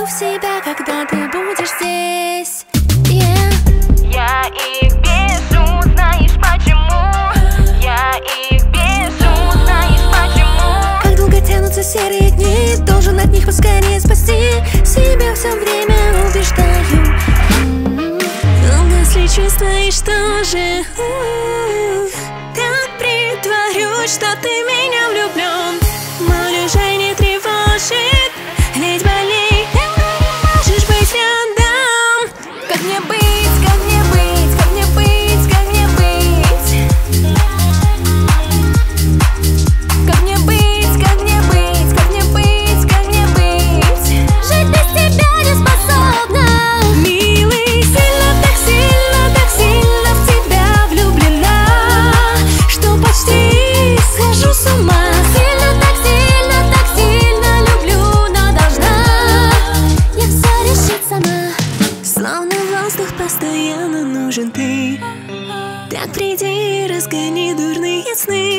в себя, когда ты будешь здесь. Я их бежу, знаешь почему? Я их бежу, знаешь почему? Как долго тянутся серые дни, должен от них поскорее спасти. Себя все время убеждаю. Долго чувствуешь тоже. Так притворюсь, что ты в меня влюблен. Молю же не тревожит, ведь болей ты не можешь быть рядом. Как мне быть, как мне быть, как мне быть, как мне быть? Как мне быть, как мне быть, как мне быть, как мне быть? Жить без тебя не способна. Милый, так сильно в тебя влюблена, что почти схожу с ума. Так сильно люблю, но должна я все решить сама. Словно воздух постоянно нужен ты. Так приди, разгони дурные сны.